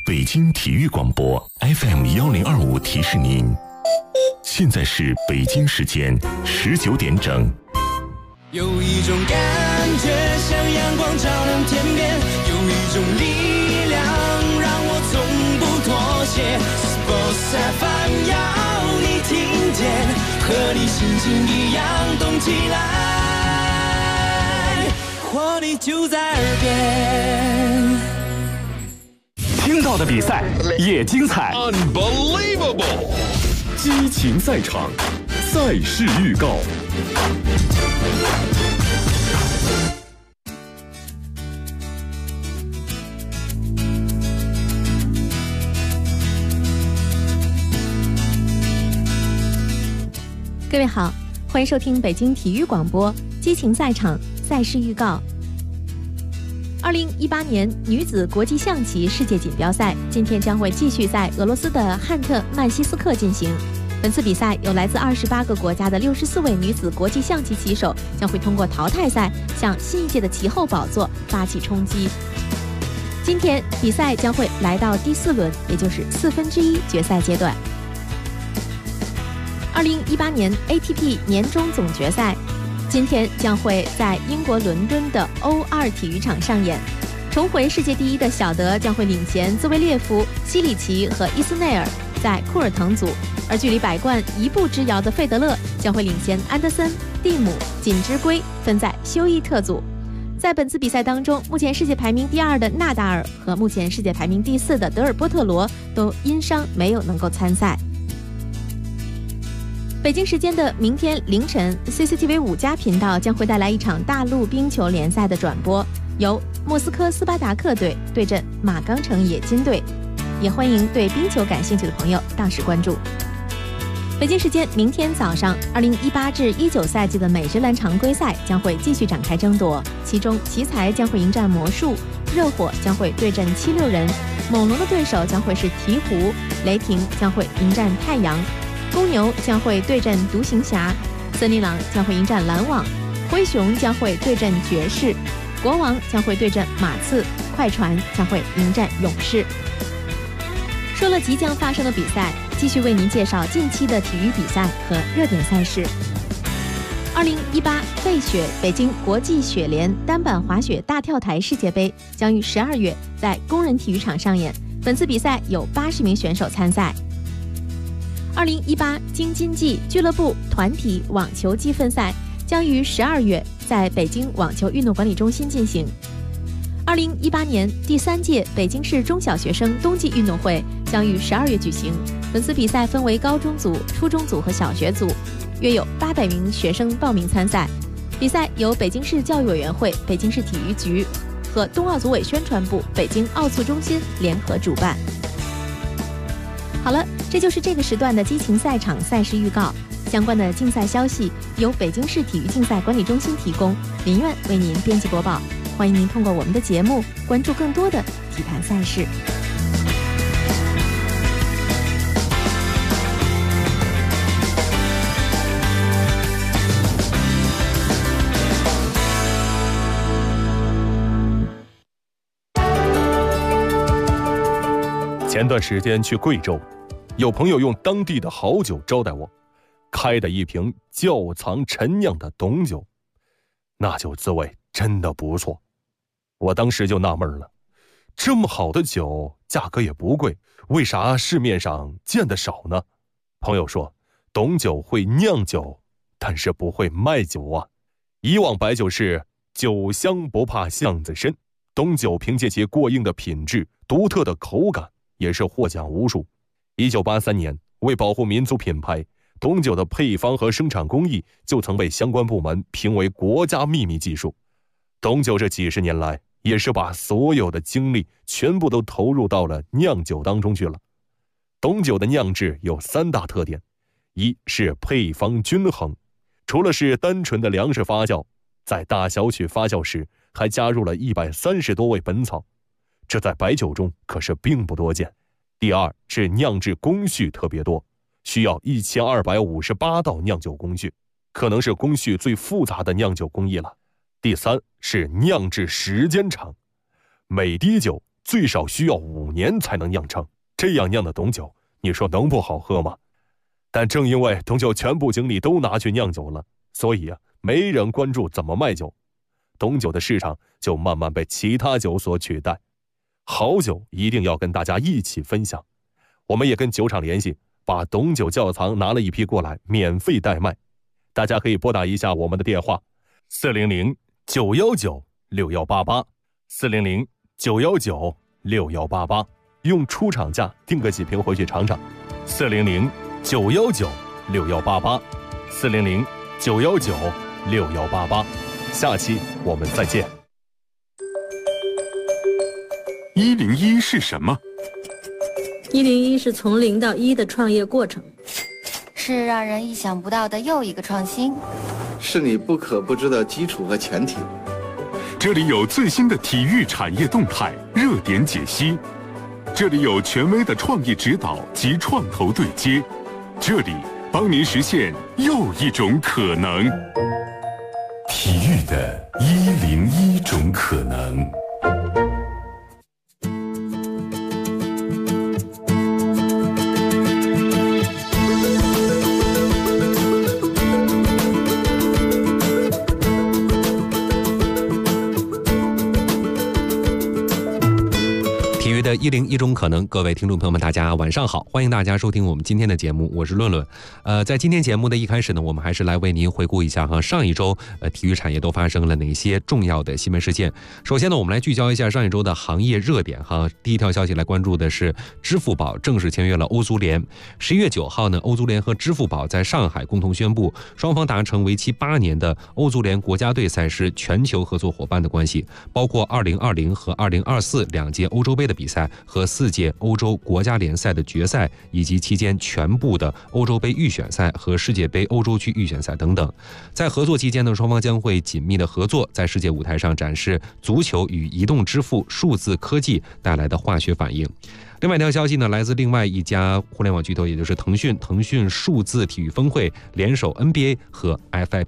北京体育广播 FM1025提示您，现在是北京时间19点整。 有一种感觉像阳光照亮天边，有一种力量让我从不妥协。Sports FM 要你听见，和你心情一样动起来，活力就在耳边。 听到的比赛也精彩 Unbelievable 激情赛场，赛事预告。 各位好，欢迎收听北京体育广播激情赛场赛事预告。2018年女子国际象棋世界锦标赛今天将会继续在俄罗斯的汉特曼西斯克进行。本次比赛有来自28个国家的64位女子国际象棋棋手将会通过淘汰赛向新一届的旗后宝座发起冲击。今天比赛将会来到第4轮，也就是1/4决赛阶段。2018年 ATP 年终总决赛今天将会在英国伦敦的O2体育场上演。重回世界第一的小德将会领衔兹维列夫、西里奇和伊斯内尔在库尔滕组，而距离百冠一步之遥的费德勒将会领衔安德森、蒂姆、锦织圭分在休伊特组。在本次比赛当中，目前世界排名第2的纳达尔和目前世界排名第4的德尔波特罗都因伤没有能够参赛。北京时间的明天凌晨 CCTV 5+频道将会带来一场大陆冰球联赛的转播，由莫斯科斯巴达克队对阵马钢城冶金队，也欢迎对冰球感兴趣的朋友到时关注。北京时间明天早上2018至19赛季的美职篮常规赛将会继续展开争夺，其中奇才将会迎战魔术，热火将会对阵76人，猛龙的对手将会是鹈鹕，雷霆将会迎战太阳，公牛将会对阵独行侠，森林狼将会迎战篮网，灰熊将会对阵爵士，国王将会对阵马刺，快船将会迎战勇士。说了即将发生的比赛，继续为您介绍近期的体育比赛和热点赛事。2018费雪北京国际雪联单板滑雪大跳台世界杯将于12月在工人体育场上演，本次比赛有80名选手参赛。2018京津冀俱乐部团体网球积分赛将于12月在北京网球运动管理中心进行。2018年第3届北京市中小学生冬季运动会将于12月举行，本次比赛分为高中组、初中组和小学组，约有800名学生报名参赛。比赛由北京市教育委员会、北京市体育局和冬奥组委宣传部、北京奥促中心联合主办。好了，这就是这个时段的激情赛场赛事预告。相关的竞赛消息由北京市体育竞赛管理中心提供，林苑为您编辑播报。欢迎您通过我们的节目关注更多的体坛赛事。 前段时间去贵州，有朋友用当地的好酒招待我，开的一瓶窖藏陈酿的董酒，那酒滋味真的不错。我当时就纳闷了，这么好的酒价格也不贵，为啥市面上见得少呢？朋友说，董酒会酿酒，但是不会卖酒啊。以往白酒是酒香不怕巷子深，董酒凭借其过硬的品质、独特的口感，也是获奖无数。1983年，为保护民族品牌，董酒的配方和生产工艺就曾被相关部门评为国家秘密技术。董酒这几十年来，也是把所有的精力全部都投入到了酿酒当中去了。董酒的酿制有3大特点：一是配方均衡，除了是单纯的粮食发酵，在大小曲发酵时还加入了130多味本草，这在白酒中可是并不多见。第二是酿制工序特别多，需要1258道酿酒工序，可能是工序最复杂的酿酒工艺了。第三是酿制时间长，每滴酒最少需要5年才能酿成。这样酿的董酒，你说能不好喝吗？但正因为董酒全部精力都拿去酿酒了，所以没人关注怎么卖酒，董酒的市场就慢慢被其他酒所取代。好酒一定要跟大家一起分享，我们也跟酒厂联系，把董酒窖藏拿了一批过来，免费代卖。大家可以拨打一下我们的电话400-919-6188，400-919-6188，用出厂价订个几瓶回去尝尝。400-919-6188，400-919-6188。下期我们再见。 101是什么 ？101是从0到1的创业过程， 是让人意想不到的又一个创新， 是你不可不知的基础和前提。 这里有最新的体育产业动态、热点解析，这里有权威的创意指导及创投对接，这里帮您实现又一种可能。 体育的101种可能。 101种可能，各位听众朋友们，大家晚上好，欢迎大家收听我们今天的节目，我是论论。在今天节目的一开始呢，我们还是来为您回顾一下上一周体育产业都发生了哪些重要的新闻事件。首先呢，我们来聚焦一下上一周的行业热点第一条消息来关注的是支付宝正式签约了欧足联。11月9号呢，欧足联和支付宝在上海共同宣布，双方达成为期8年的欧足联国家队赛事全球合作伙伴的关系，包括2020和2024两届欧洲杯的比赛和4届欧洲国家联赛的决赛，以及期间全部的欧洲杯预选赛和世界杯欧洲区预选赛等等。在合作期间呢，双方将会紧密的合作，在世界舞台上展示足球与移动支付数字科技带来的化学反应。另外一条消息呢，来自另外一家互联网巨头，也就是腾讯数字体育峰会联手 NBA 和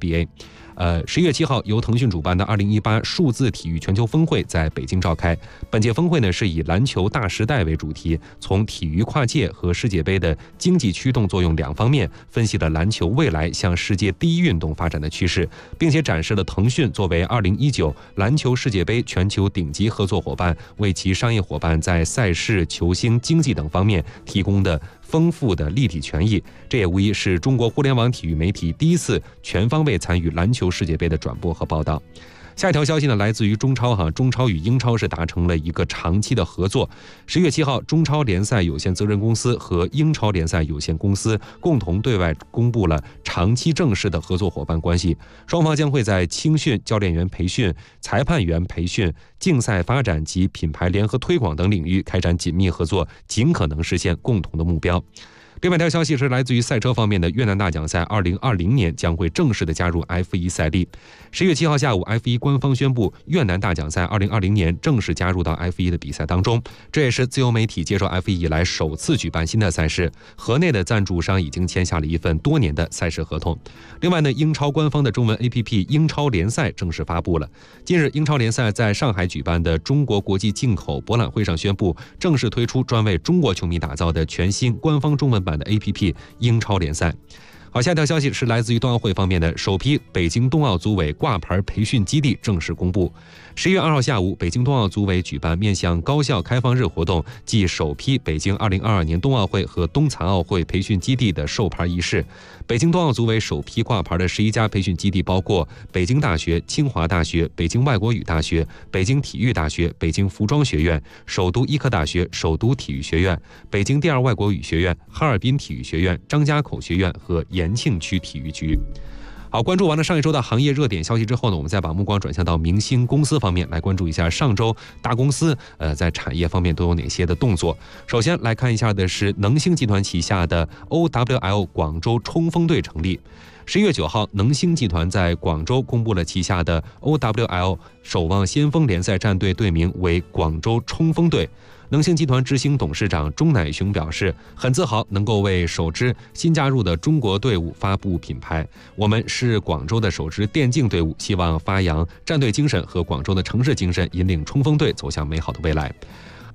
FIBA。11月7号，由腾讯主办的2018数字体育全球峰会在北京召开。本届峰会呢，是以篮球大时代为主题，从体育跨界和世界杯的经济驱动作用两方面，分析了篮球未来向世界第一运动发展的趋势，并且展示了腾讯作为2019篮球世界杯全球顶级合作伙伴，为其商业伙伴在赛事、球星、经济等方面提供的丰富的立体权益。这也无疑是中国互联网体育媒体第一次全方位参与篮球世界杯的转播和报道。下一条消息呢，来自于中超中超与英超是达成了一个长期的合作。10月7号，中超联赛有限责任公司和英超联赛有限公司共同对外公布了长期正式的合作伙伴关系，双方将会在青训、教练员培训、裁判员培训、竞赛发展及品牌联合推广等领域开展紧密合作，尽可能实现共同的目标。另外一条消息是来自于赛车方面的，越南大奖赛2020年将会正式的加入 F1 赛例。10月7号下午， F1 官方宣布越南大奖赛2020年正式加入到 F1 的比赛当中，这也是自由媒体接受 F1 以来首次举办新的赛事。河内的赞助商已经签下了一份多年的赛事合同。另外呢，英超官方的中文 APP 英超联赛正式发布了。近日，英超联赛在上海举办的中国国际进口博览会上宣布，正式推出专为中国球迷打造的全新官方中文版的 APP 英超联赛。好，下一条消息是来自于冬奥会方面的，首批北京冬奥组委挂牌培训基地正式公布。11月2号下午，北京冬奥组委举办面向高校开放日活动，即首批北京2022年冬奥会和冬残奥会培训基地的授牌仪式。北京冬奥组委首批挂牌的11家培训基地包括北京大学、清华大学、北京外国语大学、北京体育大学、北京服装学院、首都医科大学、首都体育学院、北京第二外国语学院、哈尔滨体育学院、张家口学院和延庆区体育局。好，关注完了上一周的行业热点消息之后呢，我们再把目光转向到明星公司方面，来关注一下上周大公司在产业方面都有哪些的动作。首先来看一下的是能星集团旗下的 OWL 广州冲锋队成立。11月9号，能星集团在广州公布了旗下的 OWL 守望先锋联赛战队队名为广州冲锋队。能星集团执行董事长钟乃雄表示，很自豪能够为首支新加入的中国队伍发布品牌。我们是广州的首支电竞队伍，希望发扬战队精神和广州的城市精神，引领冲锋队走向美好的未来。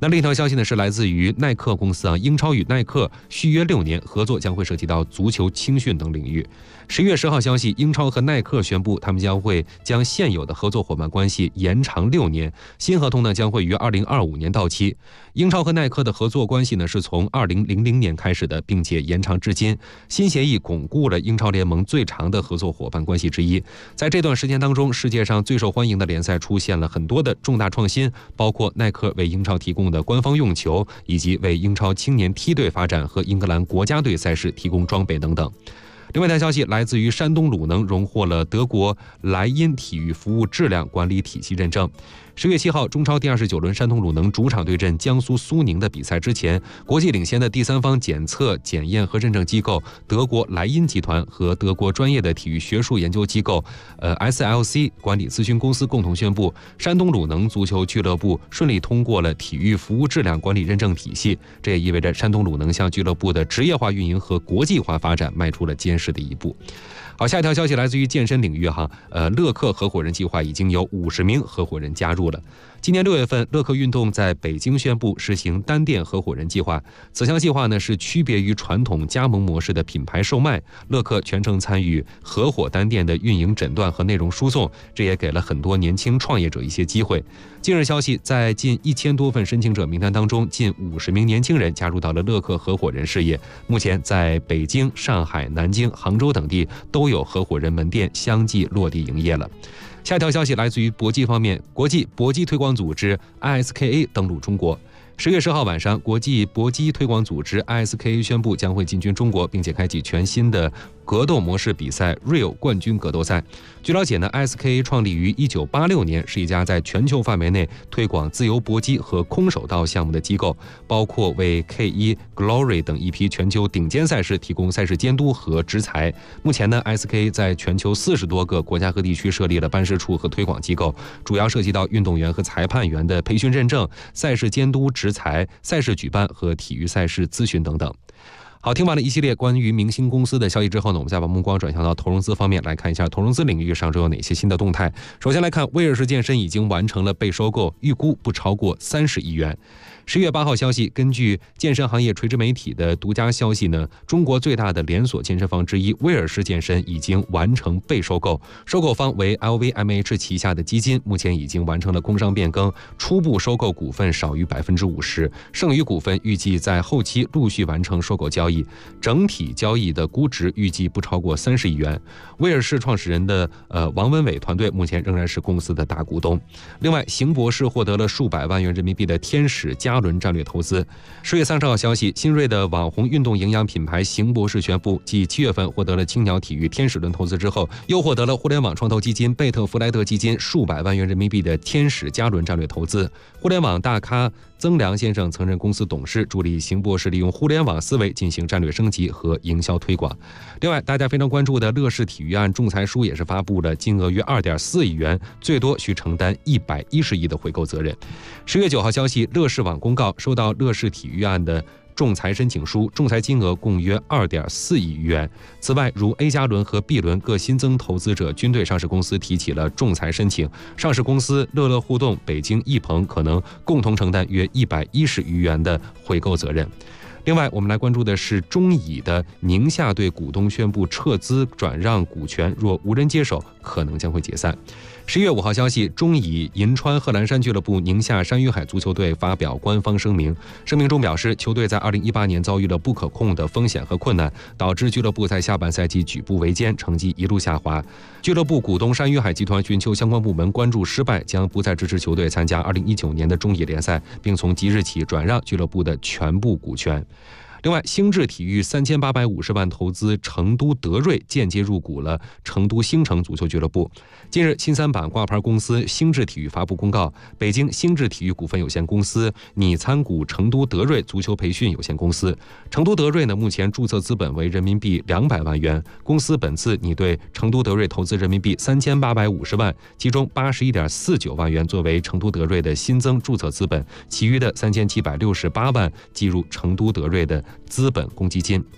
那另一条消息呢是来自于耐克公司英超与耐克续约6年，合作将会涉及到足球、青训等领域。11月10号消息，英超和耐克宣布，他们将会将现有的合作伙伴关系延长6年，新合同呢将会于2025年到期。英超和耐克的合作关系呢是从2000年开始的，并且延长至今。新协议巩固了英超联盟最长的合作伙伴关系之一。在这段时间当中，世界上最受欢迎的联赛出现了很多的重大创新，包括耐克为英超提供的官方用球，以及为英超青年梯队发展和英格兰国家队赛事提供装备等等。另外一条消息来自于山东鲁能荣获了德国莱茵体育服务质量管理体系认证。10月7号，中超第29轮山东鲁能主场对阵江苏苏宁的比赛之前，国际领先的第三方检测、检验和认证机构德国莱茵集团和德国专业的体育学术研究机构SLC 管理咨询公司共同宣布，山东鲁能足球俱乐部顺利通过了体育服务质量管理认证体系。这也意味着山东鲁能向俱乐部的职业化运营和国际化发展迈出了坚实的一步。好，下一条消息来自于健身领域乐客合伙人计划已经有50名合伙人加入了。今年6月份，乐客运动在北京宣布实行单店合伙人计划。此项计划呢是区别于传统加盟模式的品牌售卖，乐客全程参与合伙单店的运营诊断和内容输送，这也给了很多年轻创业者一些机会。近日消息，在近1000多份申请者名单当中，近50名年轻人加入到了乐客合伙人事业。目前在北京、上海、南京、杭州等地都有合伙人门店相继落地营业了。下一条消息来自于搏击方面，国际搏击推广组织 ISKA 登陆中国。10月10号晚上，国际搏击推广组织 ISKA 宣布将会进军中国，并且开启全新的格斗模式比赛 Real 冠军格斗赛。据了解呢 ，ISKA 创立于1986年，是一家在全球范围内推广自由搏击和空手道项目的机构，包括为 K1、Glory 等一批全球顶尖赛事提供赛事监督和执裁。目前呢 ，ISKA 在全球40多个国家和地区设立了办事处和推广机构，主要涉及到运动员和裁判员的培训认证、赛事监督执裁、赛事举办和体育赛事咨询等等。好，听完了一系列关于明星公司的消息之后呢，我们再把目光转向到投融资方面，来看一下投融资领域上周有哪些新的动态。首先来看，威尔士健身已经完成了被收购，预估不超过30亿元。10月8号消息，根据健身行业垂直媒体的独家消息呢，中国最大的连锁健身房之一威尔士健身已经完成被收购，收购方为 LVMH 旗下的基金，目前已经完成了工商变更，初步收购股份少于50%，剩余股份预计在后期陆续完成收购交易，整体交易的估值预计不超过30亿元。威尔士创始人的王文伟团队目前仍然是公司的大股东。另外，邢博士获得了数百万元人民币的天使嘉伦战略投资。10月30号消息，新锐的网红运动营养品牌邢博士宣布，继7月份获得了青鸟体育天使轮投资之后，又获得了互联网创投基金贝特弗莱德基金数百万元人民币的天使嘉伦战略投资。互联网大咖曾良先生曾任公司董事，助力邢博士利用互联网思维进行战略升级和营销推广。另外，大家非常关注的乐视体育案仲裁书也是发布了，金额约2.4亿元，最多需承担110亿的回购责任。10月9号消息，乐视网公告收到乐视体育案的仲裁申请书，仲裁金额共约2.4亿元。此外，如 A 加轮和 B 轮各新增投资者均对上市公司提起了仲裁申请，上市公司乐乐互动、北京艺鹏可能共同承担约110余元的回购责任。另外，我们来关注的是中乙的宁夏对股东宣布撤资转让股权，若无人接手，可能将会解散。11月5号消息，中乙银川贺兰山俱乐部宁夏山与海足球队发表官方声明，声明中表示，球队在2018年遭遇了不可控的风险和困难，导致俱乐部在下半赛季举步维艰，成绩一路下滑。俱乐部股东山与海集团寻求相关部门关注失败，将不再支持球队参加2019年的中乙联赛，并从即日起转让俱乐部的全部股权。另外，星智体育3850万投资成都德瑞，间接入股了成都星城足球俱乐部。近日，新三板挂牌公司星智体育发布公告，北京星智体育股份有限公司拟参股成都德瑞足球培训有限公司。成都德瑞呢，目前注册资本为人民币200万元，公司本次拟对成都德瑞投资人民币3850万，其中81.49万元作为成都德瑞的新增注册资本，其余的3768万计入成都德瑞的资本公积金。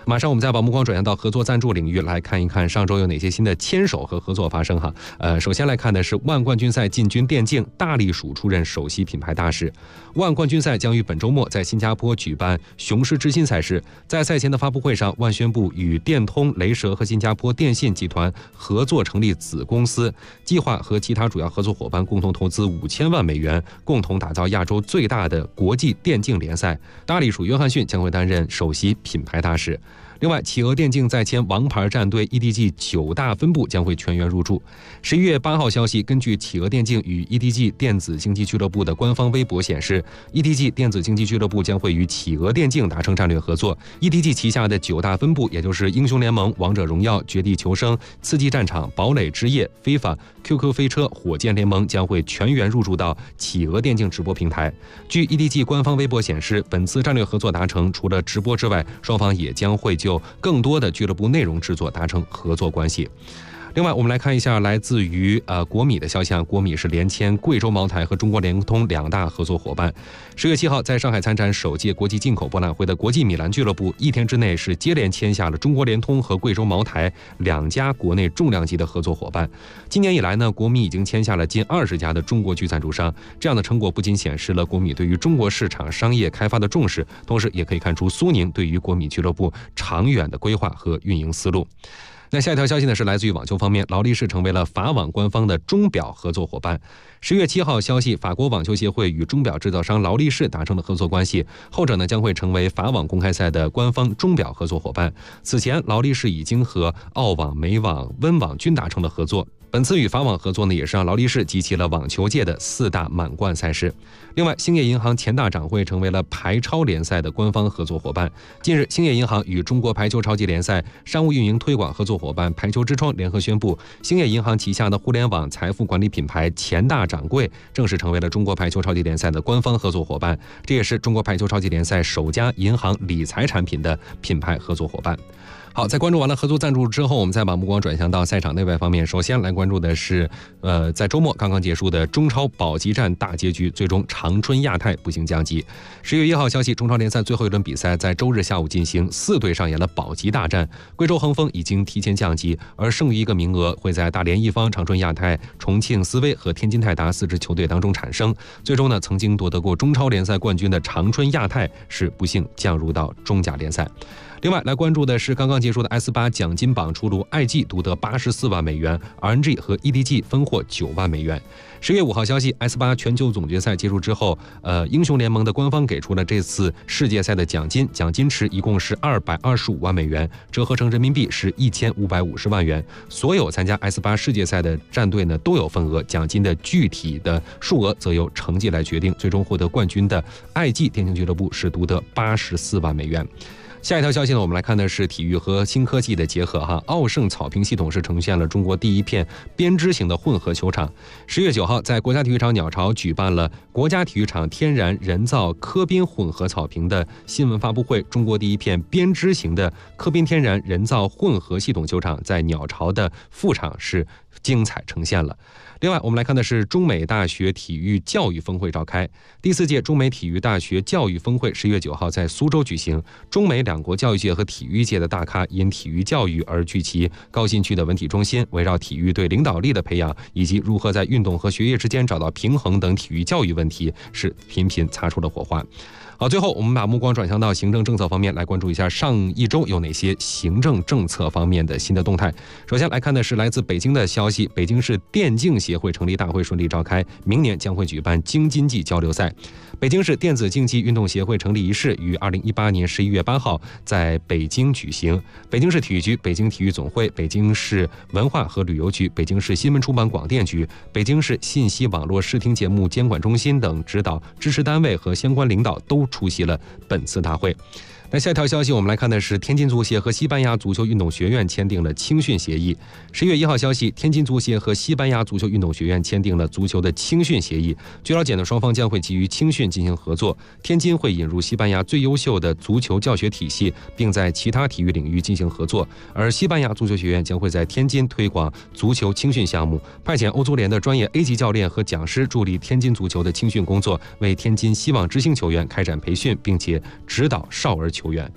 马上我们再把目光转向到合作赞助领域，来看一看上周有哪些新的牵手和合作发生哈。首先来看的是万冠军赛进军电竞，大力鼠出任首席品牌大使。万冠军赛将于本周末在新加坡举办雄狮之心赛事。在赛前的发布会上，万宣布与电通、雷蛇和新加坡电信集团合作成立子公司，计划和其他主要合作伙伴共同投资5000万美元，共同打造亚洲最大的国际电竞联赛。大力鼠约翰逊将会担任首席品牌大使。另外，企鹅电竞在签王牌战队 EDG 9大分部将会全员入驻。11月8号消息，根据企鹅电竞与 EDG 电子竞技俱乐部的官方微博显示， EDG 电子竞技俱乐部将会与企鹅电竞达成战略合作。EDG 旗下的9大分部，也就是英雄联盟、王者荣耀、绝地求生、刺激战场、堡垒之夜、FIFA、QQ 飞车、火箭联盟将会全员入驻到企鹅电竞直播平台。据 EDG 官方微博显示，本次战略合作达成，除了直播之外，双方也将会就更多的俱乐部内容制作达成合作关系。另外，我们来看一下来自于国米的消息。国米是连签贵州茅台和中国联通2大合作伙伴。10月7号，在上海参展首届国际进口博览会的国际米兰俱乐部，1天之内是接连签下了中国联通和贵州茅台2家国内重量级的合作伙伴。今年以来呢，国米已经签下了近20家的中国区赞助商。这样的成果不仅显示了国米对于中国市场商业开发的重视，同时也可以看出苏宁对于国米俱乐部长远的规划和运营思路。那下一条消息呢，是来自于网球方面，劳力士成为了法网官方的钟表合作伙伴。10月7号消息，法国网球协会与钟表制造商劳力士达成了合作关系，后者呢将会成为法网公开赛的官方钟表合作伙伴。此前，劳力士已经和澳网、美网、温网均达成了合作。本次与法网合作呢，也是让劳力士集齐了网球界的4大满贯赛事。另外，兴业银行钱大掌柜成为了排超联赛的官方合作伙伴。近日，兴业银行与中国排球超级联赛商务运营推广合作伙伴排球之窗联合宣布，兴业银行旗下的互联网财富管理品牌钱大掌柜正式成为了中国排球超级联赛的官方合作伙伴。这也是中国排球超级联赛首家银行理财产品的品牌合作伙伴。好，在关注完了合作赞助之后，我们再把目光转向到赛场内外方面。首先来关注的是，在周末刚刚结束的中超保级战大结局，最终长春亚泰不幸降级。10月1号消息，中超联赛最后一轮比赛在周日下午进行，4队上演了保级大战。贵州恒丰已经提前降级，而剩余一个名额会在大连一方、长春亚泰、重庆斯威和天津泰达4支球队当中产生。最终呢，曾经夺得过中超联赛冠军的长春亚泰是不幸降入到中甲联赛。另外来关注的是刚刚结束的 S8 奖金榜出炉，IG 独得84万美元 ，RNG 和 EDG 分获9万美元。10月5号消息 ，S8 全球总决赛结束之后，英雄联盟的官方给出了这次世界赛的奖金池一共是225万美元，折合成人民币是1550万元。所有参加 S8 世界赛的战队呢都有份额，奖金的具体的数额则由成绩来决定。最终获得冠军的 IG 电竞俱乐部是独得84万美元。下一条消息呢，我们来看的是体育和新科技的结合哈。奥盛草坪系统是呈现了中国第一片编织型的混合球场。10月9号，在国家体育场鸟巢举办了国家体育场天然人造科宾混合草坪的新闻发布会。中国第一片编织型的科宾天然人造混合系统球场在鸟巢的副场是精彩呈现了。另外，我们来看的是中美大学体育教育峰会召开。第4届中美体育大学教育峰会10月9号在苏州举行。中美两国教育界和体育界的大咖因体育教育而聚齐高新区的文体中心，围绕体育对领导力的培养以及如何在运动和学业之间找到平衡等体育教育问题是频频擦出了火花。好，最后我们把目光转向到行政政策方面，来关注一下上一周有哪些行政政策方面的新的动态。首先来看的是来自北京的消息，北京市电竞协会成立大会顺利召开，明年将会举办京津冀交流赛。北京市电子竞技运动协会成立仪式于2018年11月8号在北京举行。北京市体育局、北京体育总会、北京市文化和旅游局、北京市新闻出版广电局、北京市信息网络视听节目监管中心等指导支持单位和相关领导都出席了本次大会。那下一条消息，我们来看的是天津足协和西班牙足球运动学院签订了青训协议。10月1号消息，天津足协和西班牙足球运动学院签订了足球的青训协议。据了解呢，双方将会基于青训进行合作。天津会引入西班牙最优秀的足球教学体系，并在其他体育领域进行合作。而西班牙足球学院将会在天津推广足球青训项目，派遣欧足联的专业 A 级教练和讲师助力天津足球的青训工作，为天津希望之星球员开展培训，并且指导少儿球员。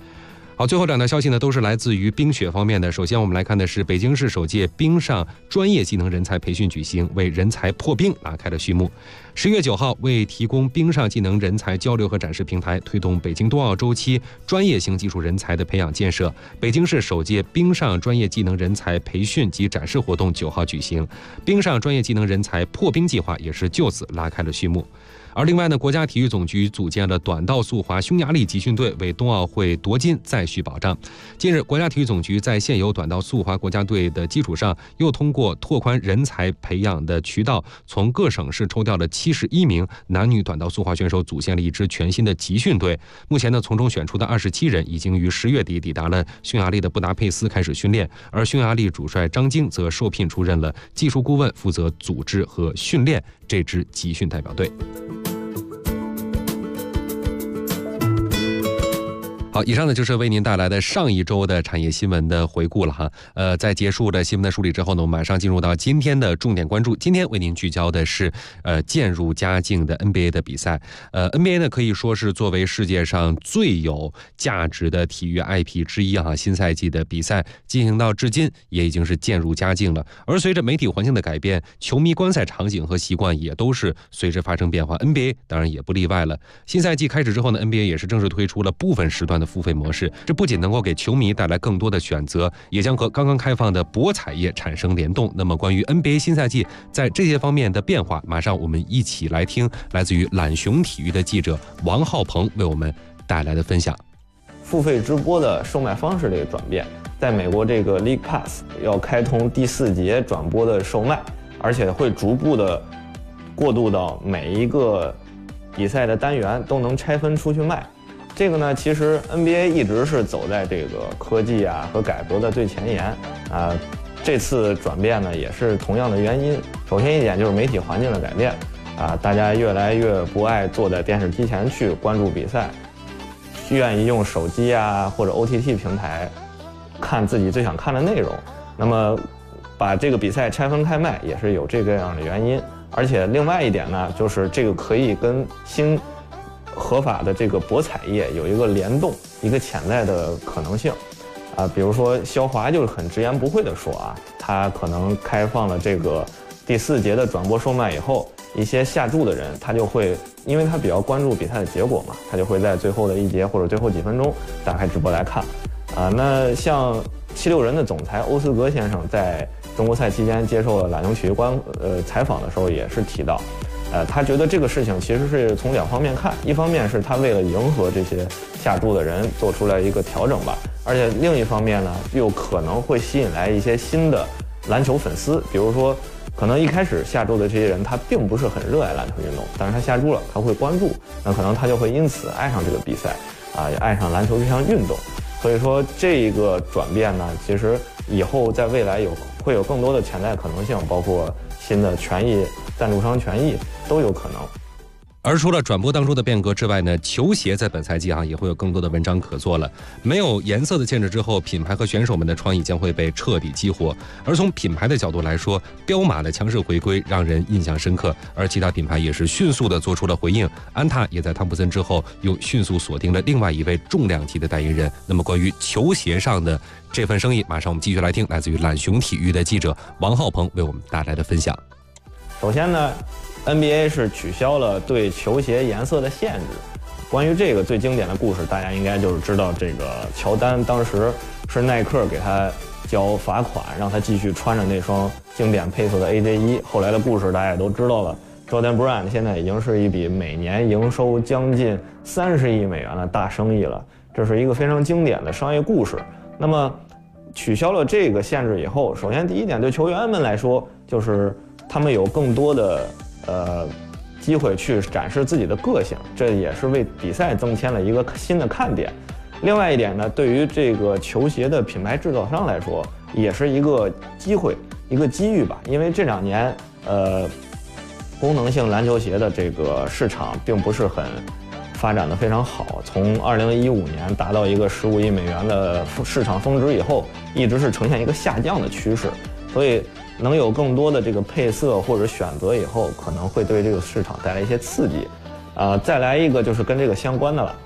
好，最后2条消息呢，都是来自于冰雪方面的。首先，我们来看的是北京市首届冰上专业技能人才培训举行，为人才破冰拉开了序幕。10月9号，为提供冰上技能人才交流和展示平台，推动北京冬奥周期专业型技术人才的培养建设，北京市首届冰上专业技能人才培训及展示活动9号举行，冰上专业技能人才破冰计划也是就此拉开了序幕。而另外呢，国家体育总局组建了短道速滑匈牙利集训队，为冬奥会夺金再续保障。近日，国家体育总局在现有短道速滑国家队的基础上，又通过拓宽人才培养的渠道，从各省市抽调了71名男女短道速滑选手，组建了一支全新的集训队。目前呢，从中选出的27人已经于10月底抵达了匈牙利的布达佩斯开始训练，而匈牙利主帅张晶则受聘出任了技术顾问，负责组织和训练这支集训代表队。好，以上呢就是为您带来的上一周的产业新闻的回顾了哈。在结束了新闻的梳理之后呢，我们马上进入到今天的重点关注。今天为您聚焦的是渐入佳境的 NBA 的比赛。NBA 呢可以说是作为世界上最有价值的体育 IP 之一哈，新赛季的比赛进行到至今也已经是渐入佳境了。而随着媒体环境的改变，球迷观赛场景和习惯也都是随之发生变化。NBA 当然也不例外了。新赛季开始之后呢， NBA 也是正式推出了部分时段的付费模式，这不仅能够给球迷带来更多的选择，也将和刚刚开放的博彩业产生联动。那么关于 NBA 新赛季在这些方面的变化，马上我们一起来听来自于懒熊体育的记者王浩鹏为我们带来的分享。 付费直播的售卖方式的一个转变，在美国这个 League Pass 要开通第4节转播的售卖，而且会逐步的过渡到每一个比赛的单元都能拆分出去卖。这个呢，其实 NBA 一直是走在这个科技啊和改革的最前沿啊。这次转变呢，也是同样的原因。首先一点就是媒体环境的改变啊，大家越来越不爱坐在电视机前去关注比赛，愿意用手机啊或者 OTT 平台看自己最想看的内容。那么把这个比赛拆分开卖也是有这个样的原因。而且另外一点呢，就是这个可以跟新合法的这个博彩业有一个联动，一个潜在的可能性啊。比如说肖华就是很直言不讳的说啊，他可能开放了这个第4节的转播售卖以后，一些下注的人他就会，因为他比较关注比赛的结果嘛，他就会在最后的1节或者最后几分钟打开直播来看啊。那像76人的总裁欧斯格先生在中国赛期间接受了懒熊体育采访的时候也是提到，他觉得这个事情其实是从2方面看，一方面是他为了迎合这些下注的人做出来一个调整吧，而且另一方面呢，又可能会吸引来一些新的篮球粉丝，比如说可能一开始下注的这些人他并不是很热爱篮球运动，但是他下注了，他会关注，那可能他就会因此爱上这个比赛啊，也爱上篮球这项运动。所以说这个转变呢，其实以后在未来会有更多的潜在可能性，包括新的权益、赞助商权益都有可能。 而除了转播当中的变革之外呢，球鞋在本赛季也会有更多的文章可做了。没有颜色的限制之后，品牌和选手们的创意将会被彻底激活。而从品牌的角度来说，彪马的强势回归让人印象深刻，而其他品牌也是迅速的做出了回应。安踏也在汤普森之后又迅速锁定了另外一位重量级的代言人。那么关于球鞋上的这份生意，马上我们继续来听来自于懒熊体育的记者王浩鹏为我们带来的分享。 首先呢，NBA 是取消了对球鞋颜色的限制。关于这个最经典的故事，大家应该就是知道，这个乔丹当时是耐克给他交罚款，让他继续穿着那双经典配色的 AJ1。后来的故事大家也都知道了， Jordan Brand 现在已经是一笔每年营收将近30亿美元的大生意了，这是一个非常经典的商业故事。那么取消了这个限制以后，首先第一点对球员们来说，就是他们有更多的机会去展示自己的个性，这也是为比赛增添了一个新的看点。另外一点呢，对于这个球鞋的品牌制造商来说，也是一个机会，一个机遇吧。因为这2年功能性篮球鞋的这个市场并不是很发展的非常好，从2015年达到一个15亿美元的市场峰值以后，一直是呈现一个下降的趋势，所以能有更多的这个配色或者选择以后，可能会对这个市场带来一些刺激。再来一个就是跟这个相关的了，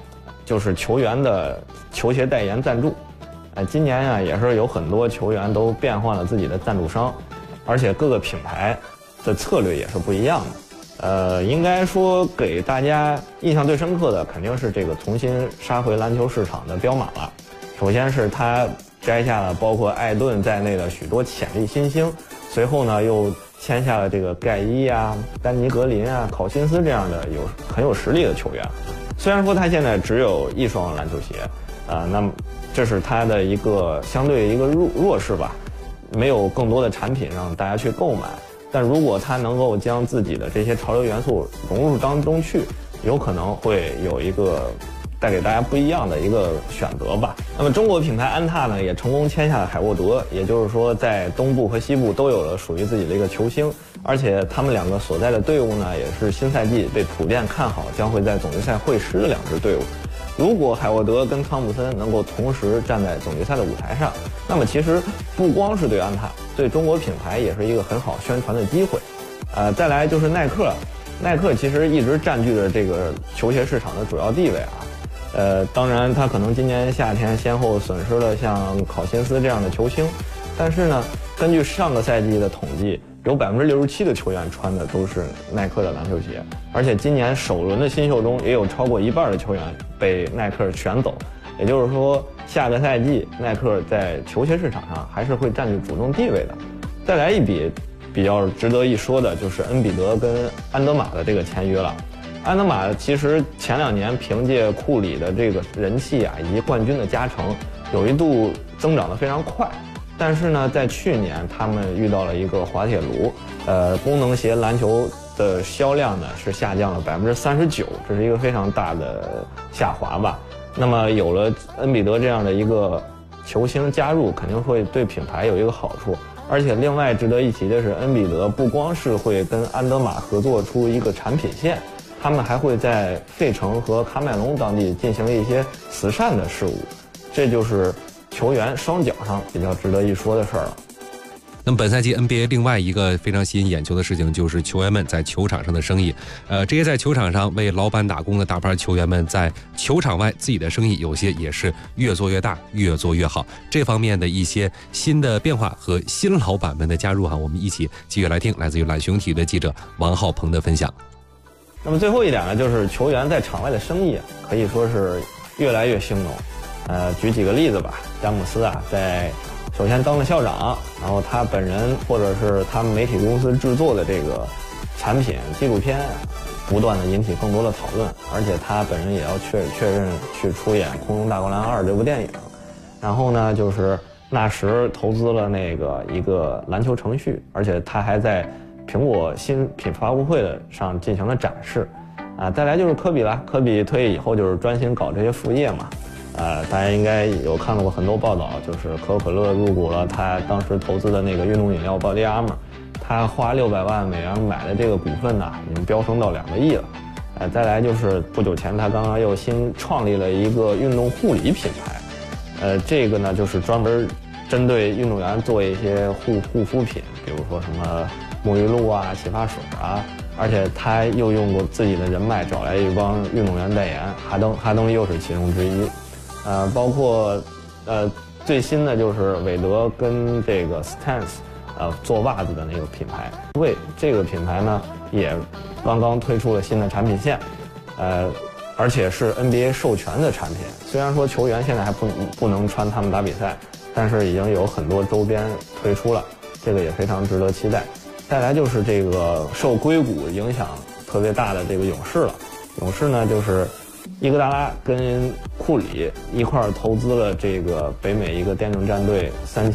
就是球员的球鞋代言赞助。今年呀，也是有很多球员都变换了自己的赞助商，而且各个品牌的策略也是不一样的。应该说给大家印象最深刻的肯定是这个重新杀回篮球市场的彪马了。首先是他摘下了包括艾顿在内的许多潜力新星，随后呢又签下了这个盖伊啊、丹尼格林啊、考辛斯这样的很有实力的球员。虽然说他现在只有一双篮球鞋，那么这是他的一个相对一个弱势吧，没有更多的产品让大家去购买。但如果他能够将自己的这些潮流元素融入当中去，有可能会有一个带给大家不一样的一个选择吧。那么中国品牌安踏呢，也成功签下了海沃德，也就是说在东部和西部都有了属于自己的一个球星，而且他们两个所在的队伍呢，也是新赛季被普遍看好将会在总决赛会师的两支队伍。如果海沃德跟汤普森能够同时站在总决赛的舞台上，那么其实不光是对安踏，对中国品牌也是一个很好宣传的机会。再来就是耐克，耐克其实一直占据着这个球鞋市场的主要地位啊。当然他可能今年夏天先后损失了像考辛斯这样的球星，但是呢，根据上个赛季的统计，有67%的球员穿的都是耐克的篮球鞋，而且今年首轮的新秀中也有超过一半的球员被耐克选走，也就是说下个赛季耐克在球鞋市场上还是会占据主动地位的。再来一笔比较值得一说的就是恩比德跟安德玛的这个签约了。安德玛其实前2年凭借库里的这个人气啊，以及冠军的加成，有一度增长得非常快。但是呢，在去年他们遇到了一个滑铁卢，功能鞋篮球的销量呢是下降了39%，这是一个非常大的下滑吧。那么有了恩比德这样的一个球星加入，肯定会对品牌有一个好处。而且另外值得一提的是，恩比德不光是会跟安德玛合作出一个产品线，他们还会在费城和喀麦隆当地进行一些慈善的事务，这就是球员双脚上比较值得一说的事儿了。 那么本赛季 NBA 另外一个非常吸引眼球的事情就是球员们在球场上的生意。这些在球场上为老板打工的大牌球员们，在球场外自己的生意有些也是越做越大，越做越好。这方面的一些新的变化和新老板们的加入我们一起继续来听来自于懒熊体育的记者王浩鹏的分享。 那么最后一点呢，就是球员在场外的生意可以说是越来越兴隆。举几个例子吧，詹姆斯在首先当了校长，然后他本人或者是他们媒体公司制作的这个产品纪录片，不断的引起更多的讨论，而且他本人也要确认去出演《空中大灌篮2》这部电影。然后呢，就是纳什投资了一个篮球程序，而且他还在苹果新品发布会上进行了展示。再来就是科比了，科比退役以后就是专心搞这些副业嘛。大家应该有看到过很多报道，就是可口可乐入股了他当时投资的那个运动饮料Body Armor，他花$600万买的这个股份呢，已经飙升到2个亿了。再来就是不久前他刚刚又新创立了一个运动护理品牌，这个呢就是专门针对运动员做一些护肤品，比如说什么沐浴露啊、洗发水啊，而且他又用过自己的人脉找来一帮运动员代言，哈登又是其中之一。包括最新的就是韦德跟这个 Stance 做袜子的那个品牌，为这个品牌呢也刚刚推出了新的产品线，而且是 NBA 授权的产品。虽然说球员现在还不能穿他们打比赛，但是已经有很多周边推出了，这个也非常值得期待。再来就是这个受硅谷影响特别大的这个勇士了，勇士呢就是伊戈达拉跟库里一块儿投资了这个北美一个电竞战队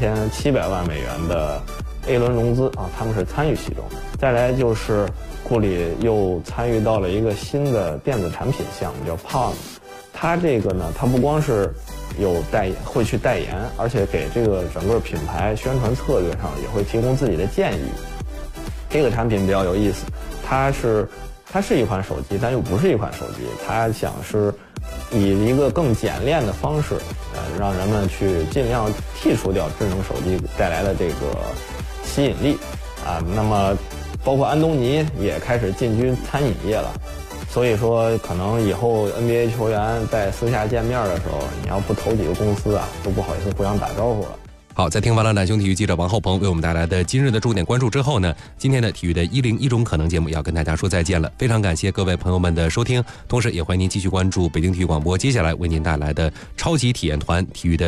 $3700万的 A 轮融资他们是参与其中。再来就是库里又参与到了一个新的电子产品项目叫 Palm， 他这个呢，他不光是会去代言，而且给这个整个品牌宣传策略上也会提供自己的建议。这个产品比较有意思，它是一款手机，但又不是一款手机。它想是以一个更简练的方式，让人们去尽量剔除掉智能手机带来的这个吸引力那么包括安东尼也开始进军餐饮业了。 所以说可能以后 NBA 球员在私下见面的时候，你要不投几个公司啊，都不好意思互相打招呼了。 好，在听完了南兄体育记者王浩鹏为我们带来的今日的重点关注之后呢，今天的体育的101种可能节目要跟大家说再见了。非常感谢各位朋友们的收听，同时也欢迎您继续关注北京体育广播接下来为您带来的超级体验团体育的